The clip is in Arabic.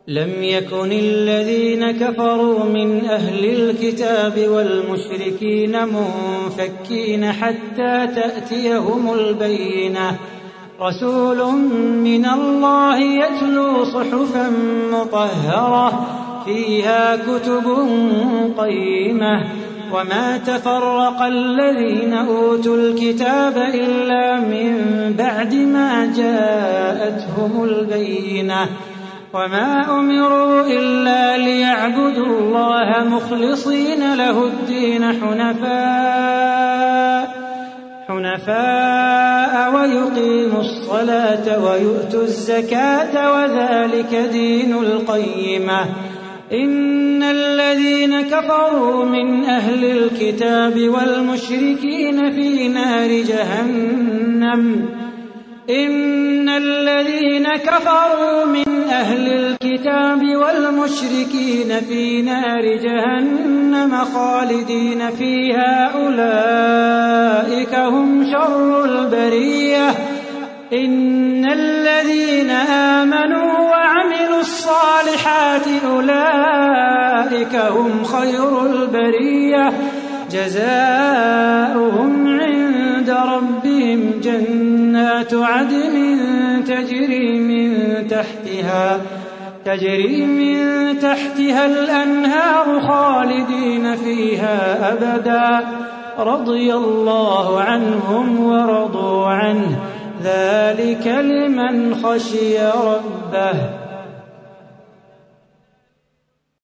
لم يكن الذين كفروا من أهل الكتاب والمشركين منفكين حتى تأتيهم البينة رسول من الله يتلو صحفا مطهرة فيها كتب قيمة وما تفرق الذين أوتوا الكتاب إلا من بعد ما جاءتهم البينة وما أمروا إلا ليعبدوا الله مخلصين له الدين حنفاء ويقيموا الصلاة ويؤتوا الزكاة وذلك دين القيمة إن الذين كفروا من أهل الكتاب والمشركين في نار جهنم إن الذين كفروا من أهل الكتاب والمشركين في نار جهنم خالدين فيها أولئك هم شر البرية إن الذين آمنوا وعملوا الصالحات أولئك هم خير البرية جزاؤهم عند ربهم جنات عدن تجري من تحتها الأنهار خالدين فيها أبدا رضي الله عنهم ورضوا عنه ذلك لمن خشي ربه